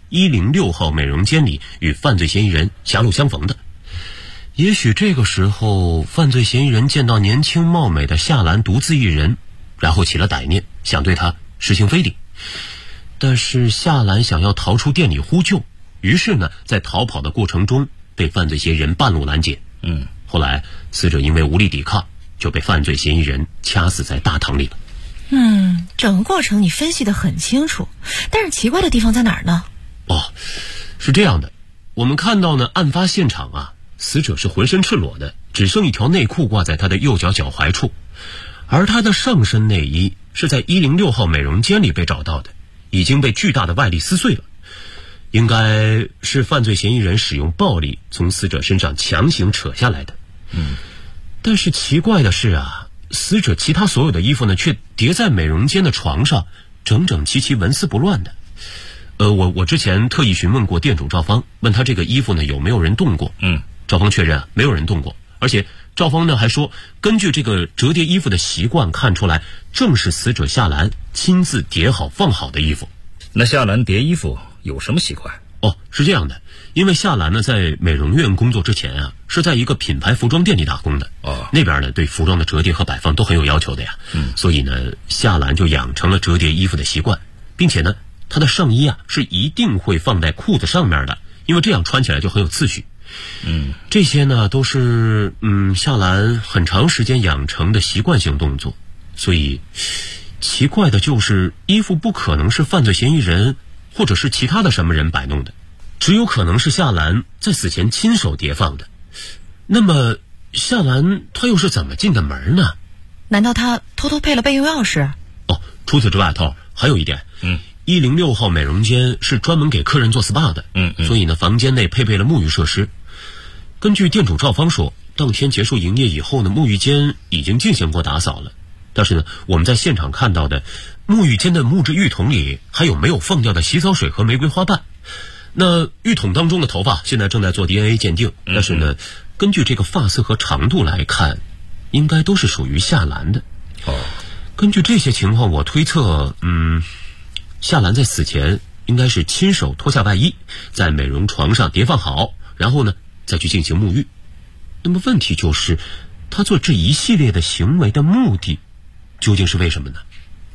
106号美容间里与犯罪嫌疑人狭路相逢的。也许这个时候犯罪嫌疑人见到年轻貌美的夏兰独自一人，然后起了歹念，想对她实行非礼。但是夏兰想要逃出店里呼救，于是呢在逃跑的过程中被犯罪嫌疑人半路拦截。后来死者因为无力抵抗，就被犯罪嫌疑人掐死在大堂里了。 整个过程你分析得很清楚，但是奇怪的地方在哪儿呢？ 是这样的，我们看到呢，案发现场啊，死者是浑身赤裸的，只剩一条内裤挂在他的右脚脚踝处，而他的上身内衣是在106号美容间里被找到的，已经被巨大的外力撕碎了，应该是犯罪嫌疑人使用暴力从死者身上强行扯下来的。但是奇怪的是啊，死者其他所有的衣服呢，却叠在美容间的床上，整整齐齐，纹丝不乱的。我之前特意询问过店主赵芳，问他这个衣服呢有没有人动过。赵芳确认没有人动过，而且赵芳呢还说，根据这个折叠衣服的习惯看出来，正是死者夏兰亲自叠好放好的衣服。 那夏兰叠衣服有什么习惯？ 是这样的，因为夏兰呢在美容院工作之前啊，是在一个品牌服装店里打工的。那边呢对服装的折叠和摆放都很有要求的呀。所以呢夏兰就养成了折叠衣服的习惯，并且呢她的上衣啊是一定会放在裤子上面的，因为这样穿起来就很有次序。这些呢都是夏兰很长时间养成的习惯性动作，所以奇怪的就是衣服不可能是犯罪嫌疑人或者是其他的什么人摆弄的，只有可能是夏兰在死前亲手叠放的。那么夏兰她又是怎么进的门呢？ 难道她偷偷配了备用钥匙？ 除此之外还有一点，106号美容间是专门给客人做 SPA 的，所以呢房间内配备了沐浴设施。根据店主赵芳说，当天结束营业以后呢，沐浴间已经进行过打扫了，但是呢我们在现场看到的沐浴间的木质浴桶里还有没有放掉的洗澡水和玫瑰花瓣。那浴桶当中的头发现在正在做 DNA 鉴定，但是呢根据这个发色和长度来看，应该都是属于夏兰的。根据这些情况，我推测夏兰在死前应该是亲手脱下外衣，在美容床上叠放好，然后呢再去进行沐浴。那么问题就是她做这一系列的行为的目的究竟是为什么呢？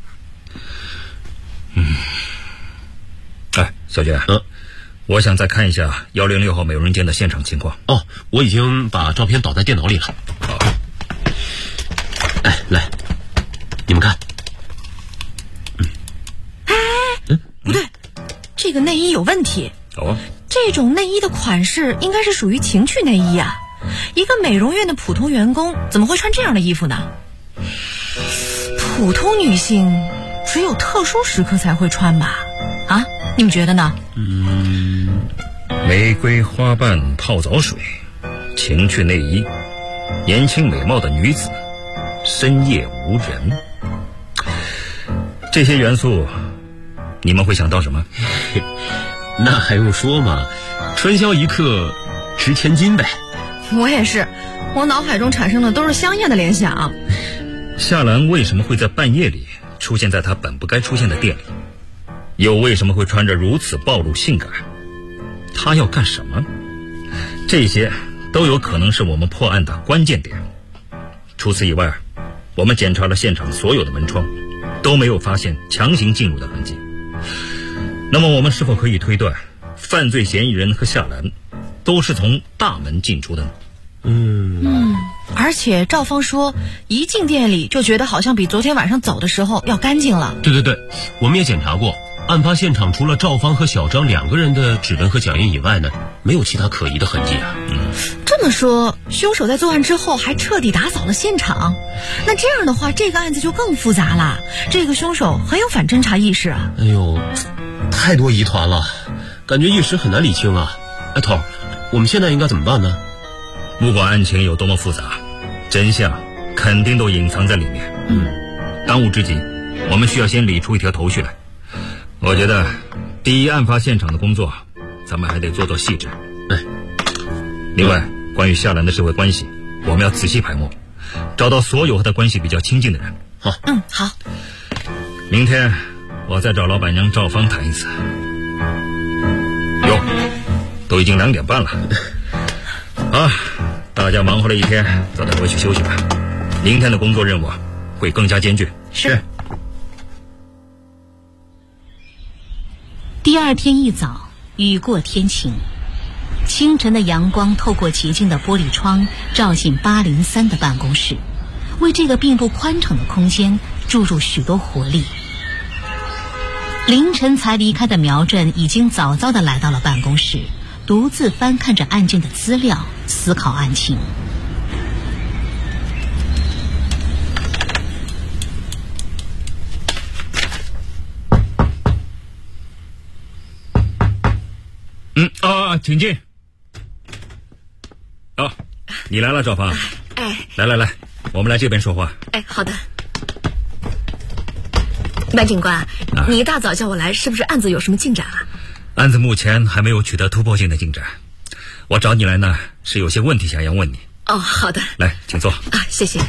小娟，我想再看一下106号美容间的现场情况。 我已经把照片导在电脑里了。来，你们看。 不对，这个内衣有问题。这种内衣的款式应该是属于情趣内衣啊，一个美容院的普通员工怎么会穿这样的衣服呢？普通女性只有特殊时刻才会穿吧？你们觉得呢？ 玫瑰花瓣泡澡水，情趣内衣，年轻美貌的女子，深夜无人，这些元素你们会想到什么？ 那还用说吗？传销一刻值千金呗。 我也是，我脑海中产生的都是香艳的联想。 夏兰为什么会在半夜里出现在她本不该出现的店里？又为什么会穿着如此暴露性感？她要干什么？这些都有可能是我们破案的关键点。除此以外，我们检查了现场所有的门窗，都没有发现强行进入的痕迹。那么我们是否可以推断，犯罪嫌疑人和夏兰都是从大门进出的呢？ 而且赵芳说一进店里就觉得好像比昨天晚上走的时候要干净了。 对，我们也检查过，案发现场除了赵芳和小张两个人的指纹和脚印以外呢，没有其他可疑的痕迹啊。 这么说，凶手在作案之后还彻底打扫了现场，那这样的话这个案子就更复杂了，这个凶手很有反侦查意识啊。 太多疑团了，感觉一时很难理清啊。头，我们现在应该怎么办呢？ 不管案情有多么复杂，真相肯定都隐藏在里面。当务之急，我们需要先理出一条头绪来。我觉得第一案发现场的工作咱们还得做细致。另外关于夏兰的社会关系，我们要仔细排摸，找到所有和他关系比较亲近的人。 好。 明天我再找老板娘赵芳谈一次。 都已经2点半了。啊，大家忙活了一天，早点回去休息吧。明天的工作任务会更加艰巨。 是。第二天一早，雨过天晴，清晨的阳光透过洁净的玻璃窗照进803的办公室，为这个并不宽敞的空间注入许多活力。凌晨才离开的苗振已经早早地来到了办公室，独自翻看着案件的资料，思考案情。 请进。你来了，赵芳。来，我们来这边说话。 好的。白警官，你一大早叫我来，是不是案子有什么进展啊？ 案子目前还没有取得突破性的进展，我找你来呢，是有些问题想要问你。 好的。 来，请坐。 谢谢。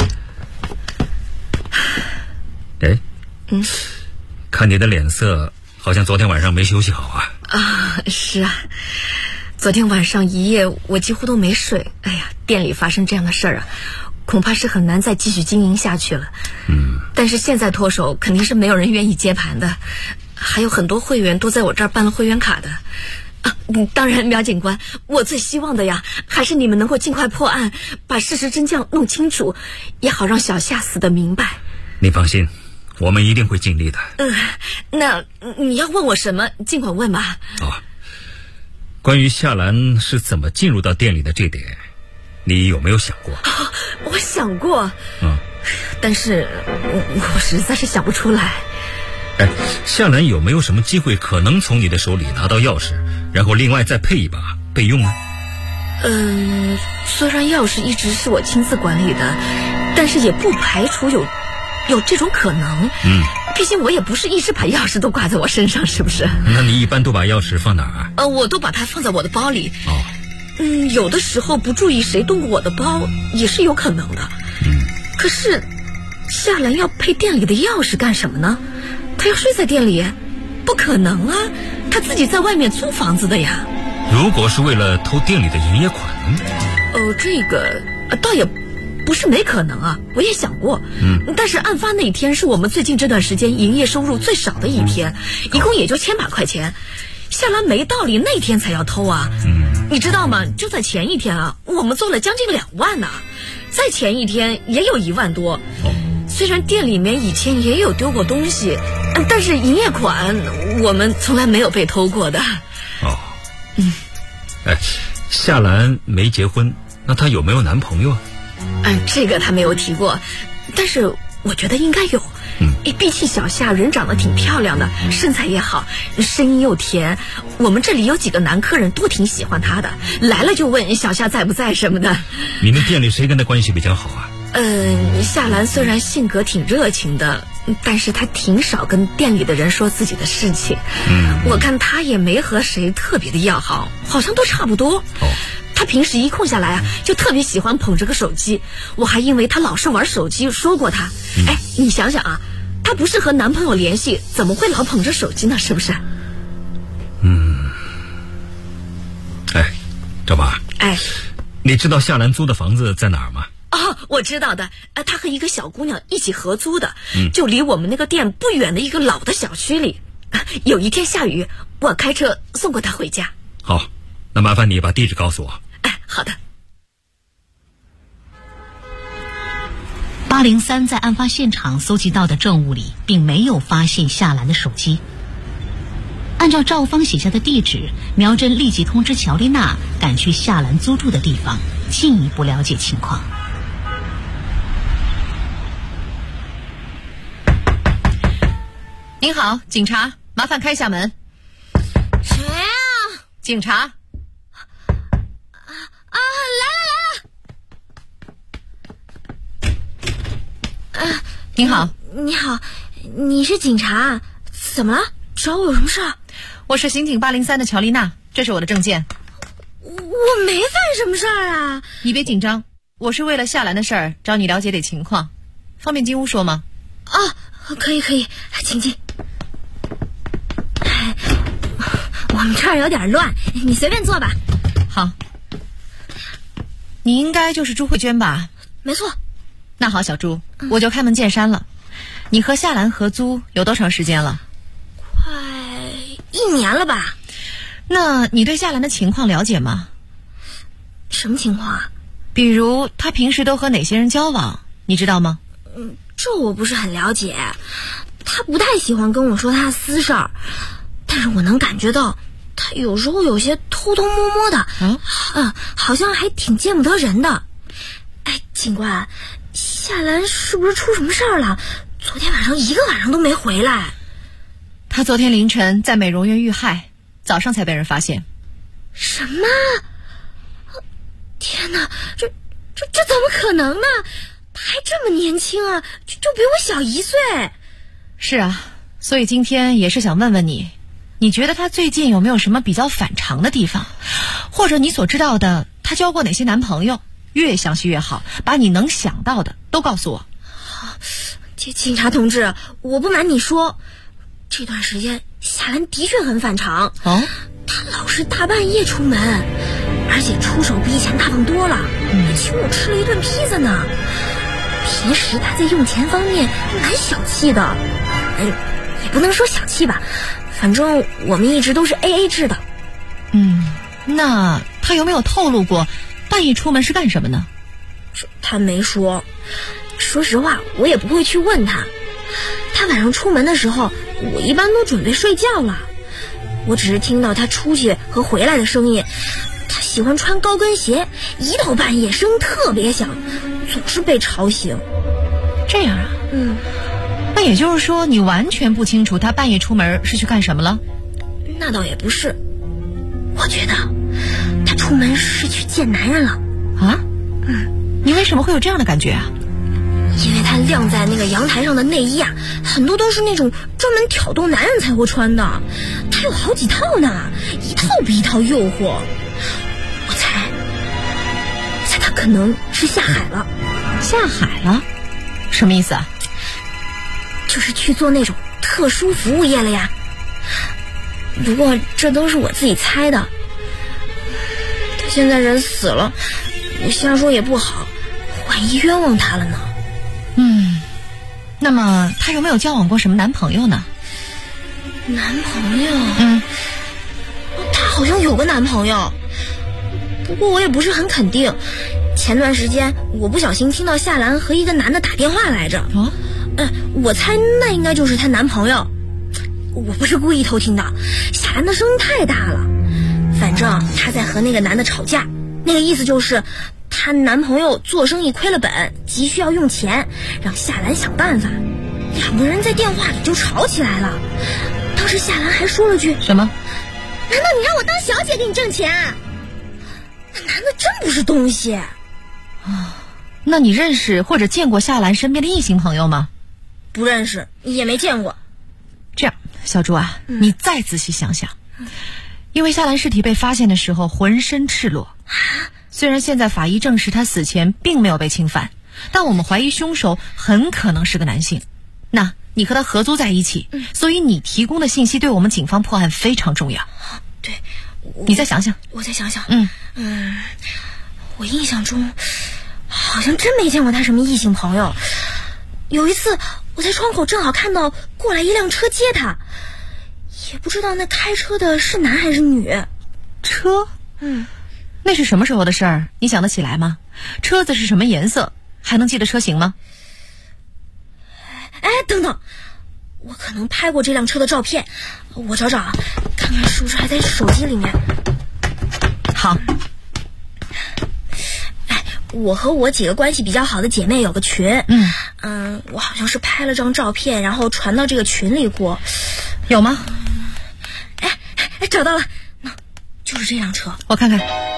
看你的脸色，好像昨天晚上没休息好啊。 是啊，昨天晚上一夜我几乎都没睡。店里发生这样的事儿啊，恐怕是很难再继续经营下去了。但是现在脱手肯定是没有人愿意接盘的，还有很多会员都在我这儿办了会员卡的。当然，苗警官，我最希望的呀，还是你们能够尽快破案，把事实真相弄清楚，也好让小夏死得明白。 你放心，我们一定会尽力的。 那你要问我什么，尽管问吧。 关于夏兰是怎么进入到店里的这点，你有没有想过？ 我想过，但是我实在是想不出来。 夏兰有没有什么机会可能从你的手里拿到钥匙，然后另外再配一把备用呢？ 虽然钥匙一直是我亲自管理的，但是也不排除有这种可能。毕竟我也不是一直把钥匙都挂在我身上，是不是？ 那你一般都把钥匙放哪儿啊？ 我都把它放在我的包里。有的时候不注意谁动过我的包也是有可能的。可是夏兰要配店里的钥匙干什么呢？她要睡在店里？不可能啊，她自己在外面租房子的呀。 如果是为了偷店里的营业款， 这个倒也不是没可能啊，我也想过。但是案发那天是我们最近这段时间营业收入最少的一天，一共也就1000把块钱。夏兰没道理那天才要偷啊。你知道吗？就在前一天啊，我们做了将近2万呢，再前一天也有1万多。虽然店里面以前也有丢过东西，但是营业款我们从来没有被偷过的。 夏兰没结婚，那她有没有男朋友啊？ 这个她没有提过，但是我觉得应该有。毕竟小夏人长得挺漂亮的，身材也好，声音又甜，我们这里有几个男客人都挺喜欢她的，来了就问小夏在不在什么的。 你们店里谁跟她关系比较好啊？ 夏兰虽然性格挺热情的，但是她挺少跟店里的人说自己的事情。我看她也没和谁特别的要好，好像都差不多。她平时一空下来啊，就特别喜欢捧着个手机，我还因为她老是玩手机说过她。你想想啊，她不是和男朋友联系，怎么会老捧着手机呢？是不是？ 赵妈，你知道夏兰租的房子在哪儿吗？ 我知道的，她和一个小姑娘一起合租的，就离我们那个店不远的一个老的小区里。有一天下雨，我开车送过她回家。 好，那麻烦你把地址告诉我。 好的。 803在案发现场搜集到的证物里，并没有发现夏兰的手机。按照赵芳写下的地址，苗振立即通知乔丽娜赶去夏兰租住的地方，进一步了解情况。 您好，警察，麻烦开下门。 谁啊？ 警察。 来了。 您好。 你好，你是警察？怎么了？找我有什么事？ 我是刑警803的乔丽娜，这是我的证件。 我没犯什么事儿啊。 你别紧张，我是为了夏兰的事儿找你了解点情况，方便进屋说吗？ 可以，请进。我们这儿儿有点乱，你随便坐吧。 好，你应该就是朱慧娟吧？ 没错。 那好，小朱，我就开门见山了。你和夏兰合租有多长时间了？ 快1年了吧。 那你对夏兰的情况了解吗？ 什么情况啊？ 比如她平时都和哪些人交往，你知道吗？ 这我不是很了解。她不太喜欢跟我说她的私事儿，但是我能感觉到她有时候有些偷偷摸摸的，好像还挺见不得人的。哎，警官，夏兰是不是出什么事儿了？昨天晚上一个晚上都没回来。 她昨天凌晨在美容院遇害，早上才被人发现。 什么？天哪，这怎么可能呢？她还这么年轻啊，就比我小1岁。 是啊，所以今天也是想问问你，你觉得她最近有没有什么比较反常的地方？或者你所知道的，她交过哪些男朋友？越详细越好，把你能想到的都告诉我。 警察同志，我不瞒你说，这段时间夏兰的确很反常。她老是大半夜出门，而且出手比以前大方多了，还请我吃了一顿披萨呢。平时她在用钱方面蛮小气的，也不能说小气吧，反正我们一直都是 AA 制的。 那她有没有透露过半夜出门是干什么呢？ 她没说。说实话，我也不会去问她。她晚上出门的时候，我一般都准备睡觉了。我只是听到她出去和回来的声音。她喜欢穿高跟鞋，一到半夜声特别响，总是被吵醒。 这样啊？那也就是说，你完全不清楚她半夜出门是去干什么了？ 那倒也不是，我觉得她出门是去见男人了。 啊？你为什么会有这样的感觉啊？ 因为她晾在那个阳台上的内衣啊，很多都是那种专门挑逗男人才会穿的，她有好几套呢，一套比一套诱惑。我猜她可能是下海了。 下海了？什么意思啊？ 就是去做那种特殊服务业了呀。不过这都是我自己猜的。她现在人死了，我瞎说也不好，万一冤枉她了呢。 那么她有没有交往过什么男朋友呢？ 男朋友？她好像有个男朋友，不过我也不是很肯定。前段时间我不小心听到夏兰和一个男的打电话来着。我猜那应该就是她男朋友。我不是故意偷听的，夏兰的声音太大了。反正她在和那个男的吵架，那个意思就是她男朋友做生意亏了本，急需要用钱，让夏兰想办法。两个人在电话里就吵起来了。当时夏兰还说了句什么？ 难道你让我当小姐给你挣钱？那男的真不是东西。 那你认识或者见过夏兰身边的异性朋友吗？ 不认识，也没见过。 这样，小朱啊，你再仔细想想。因为夏兰尸体被发现的时候浑身赤裸，虽然现在法医证实她死前并没有被侵犯，但我们怀疑凶手很可能是个男性。那你和他合租在一起，所以你提供的信息对我们警方破案非常重要。 对， 你再想想。 我再想想。我印象中好像真没见过他什么异性朋友。有一次我在窗口正好看到过来一辆车接他，也不知道那开车的是男还是女。 车？那是什么时候的事儿？你想得起来吗？车子是什么颜色？还能记得车型吗？ 等等，我可能拍过这辆车的照片，我找找啊，看看是不是还在手机里面。 好。 我和我几个关系比较好的姐妹有个群，我好像是拍了张照片，然后传到这个群里过。 有吗？ 找到了，就是这辆车。 我看看。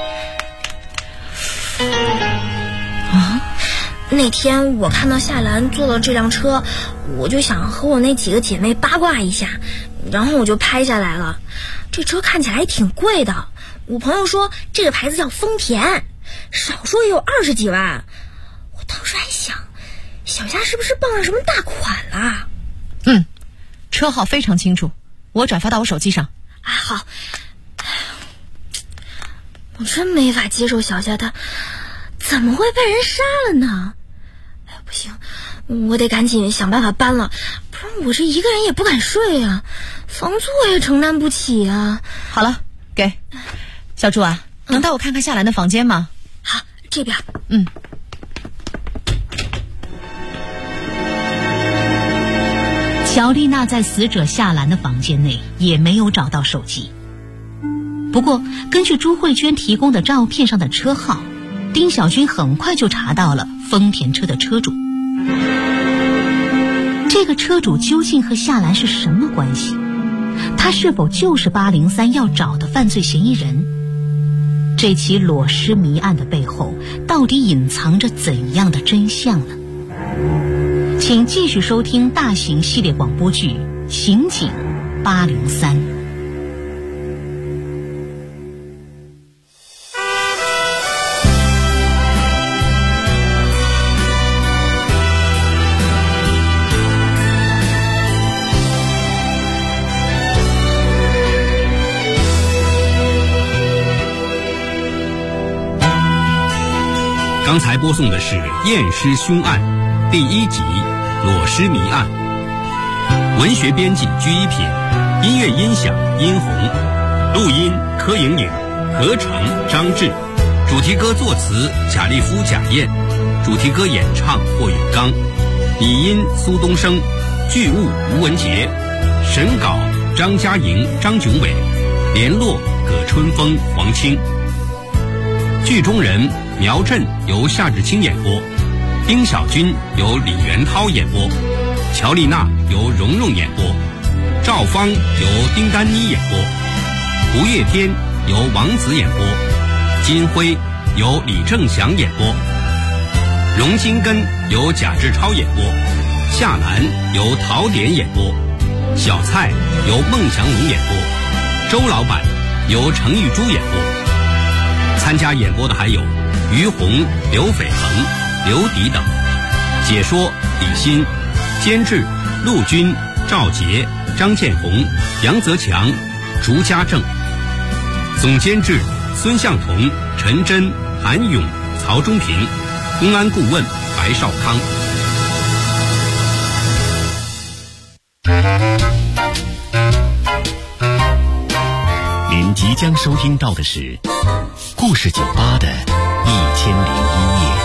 那天我看到夏兰坐了这辆车，我就想和我那几个姐妹八卦一下，然后我就拍下来了。这车看起来还挺贵的，我朋友说这个牌子叫丰田，少说也有20几万。我当时还想，小夏是不是傍上什么大款了？ 车号非常清楚，我转发到我手机上。 好。 我真没法接受小夏他怎么会被人杀了呢？哎，不行，我得赶紧想办法搬了，不然我这一个人也不敢睡啊，房租我也承担不起啊。 好了，给小朱啊，能带我看看夏兰的房间吗？ 好，这边。 乔丽娜在死者夏兰的房间内也没有找到手机。不过根据朱慧娟提供的照片上的车号，丁小军很快就查到了丰田车的车主。这个车主究竟和夏兰是什么关系？他是否就是803要找的犯罪嫌疑人？这起裸尸谜案的背后到底隐藏着怎样的真相呢？请继续收听大型系列广播剧《刑警803》。 刚才播送的是《验尸凶案》第1集《裸尸谜案》，文学编辑居一品，音乐音响殷红，录音柯莹莹，合成张志，主题歌作词贾立夫、贾燕，主题歌演唱霍永刚，拟音苏东升，剧务吴文杰，审稿张嘉莹、张炯伟，联络葛春风、黄清。剧中人苗振由夏志清演播，丁小军由李元涛演播，乔丽娜由蓉蓉演播，赵芳由丁丹妮演播，胡月天由王子演播，金辉由李正祥演播，荣金根由贾志超演播，夏兰由陶典演播，小蔡由孟祥龙演播，周老板由程玉珠演播。参加演播的还有于红、刘斐恒、刘迪等。解说李欣，监制陆军、赵杰、张建红、杨泽强、竹家正。总监制孙向同、陈真、韩勇、曹忠平。公安顾问白少康。 您即将收听到的是故事酒吧的1001夜。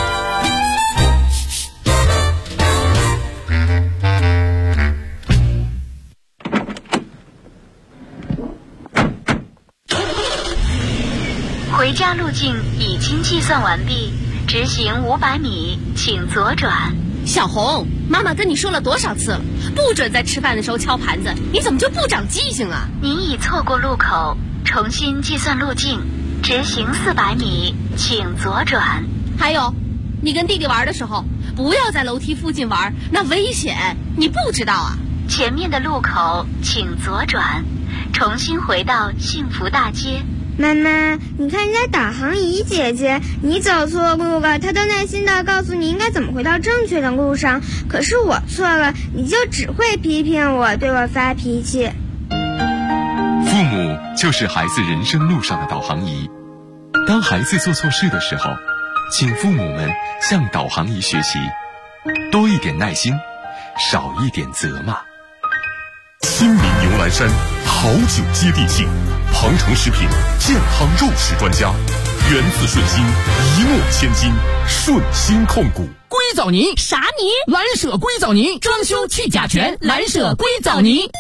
回家路径已经计算完毕，直行500米，请左转。 小红，妈妈跟你说了多少次了，不准在吃饭的时候敲盘子，你怎么就不长记性啊？ 您已错过路口，重新计算路径，直行400米，请左转。 还有，你跟弟弟玩的时候，不要在楼梯附近玩，那危险，你不知道啊？ 前面的路口请左转，重新回到幸福大街。 妈妈，你看人家导航仪姐姐，你走错路了，她都耐心地告诉你应该怎么回到正确的路上。可是我错了，你就只会批评我，对我发脾气。 父母就是孩子人生路上的导航仪。当孩子做错事的时候，请父母们向导航仪学习，多一点耐心，少一点责骂。 新民牛栏山好酒接地气，庞城食品健康肉食专家，源自顺心，一诺千金，顺心控股。 硅藻泥啥泥？蓝舍硅藻泥，装修去甲醛，蓝舍硅藻泥。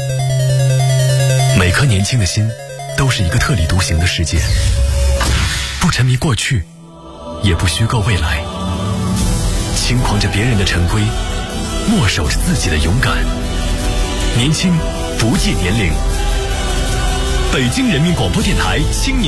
每颗年轻的心都是一个特立独行的世界，不沉迷过去，也不虚构未来，轻狂着别人的陈规，默守着自己的勇敢。年轻不计年龄。北京人民广播电台青年